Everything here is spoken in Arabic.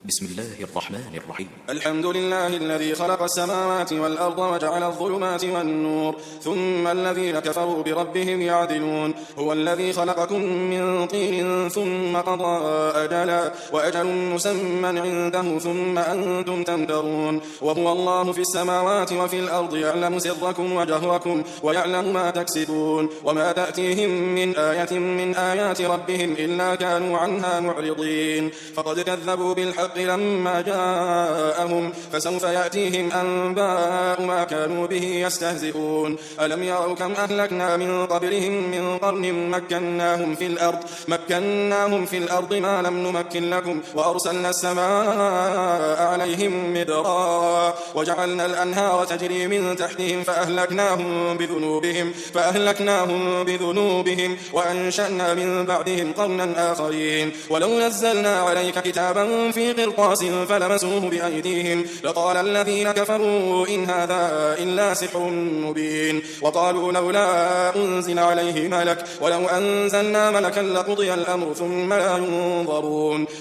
بسم الله الرحمن الرحيم. الحمد لله الذي خلق السماوات والأرض وجعل الظلمات والنور ثم الذين كفروا بربهم يعدلون. هو الذي خلقكم من طين ثم قضى أجلا وأجل مسمى عنده ثم أنتم تمترون. وهو الله في السماوات وفي الأرض يعلم سركم وجهركم ويعلم ما تكسبون وما تأتيهم من آية من آيات ربهم إلا كانوا عنها معرضين. فقد كذبوا بالحق لما جاءهم فسوف يأتيهم أنباء ما كانوا به يستهزئون. ألم يروا كم أهلكنا من قبلهم من قرن مكناهم في الأرض ما لم نمكن لكم وأرسلنا السماء عليهم مدرارا وجعلنا الأنهار تجري من تحتهم فأهلكناهم بذنوبهم وأنشأنا من بعدهم قرنا آخرين. ولو نزلنا عليك كتابا في قرطاس فلمسوه بأيديهم لقال الذين كفروا إن هذا إلا سحر مبين. وقالوا لولا أنزل عليه ملك ولو أنزلنا ملكا لقضي الأمر ثم لا ينظرون.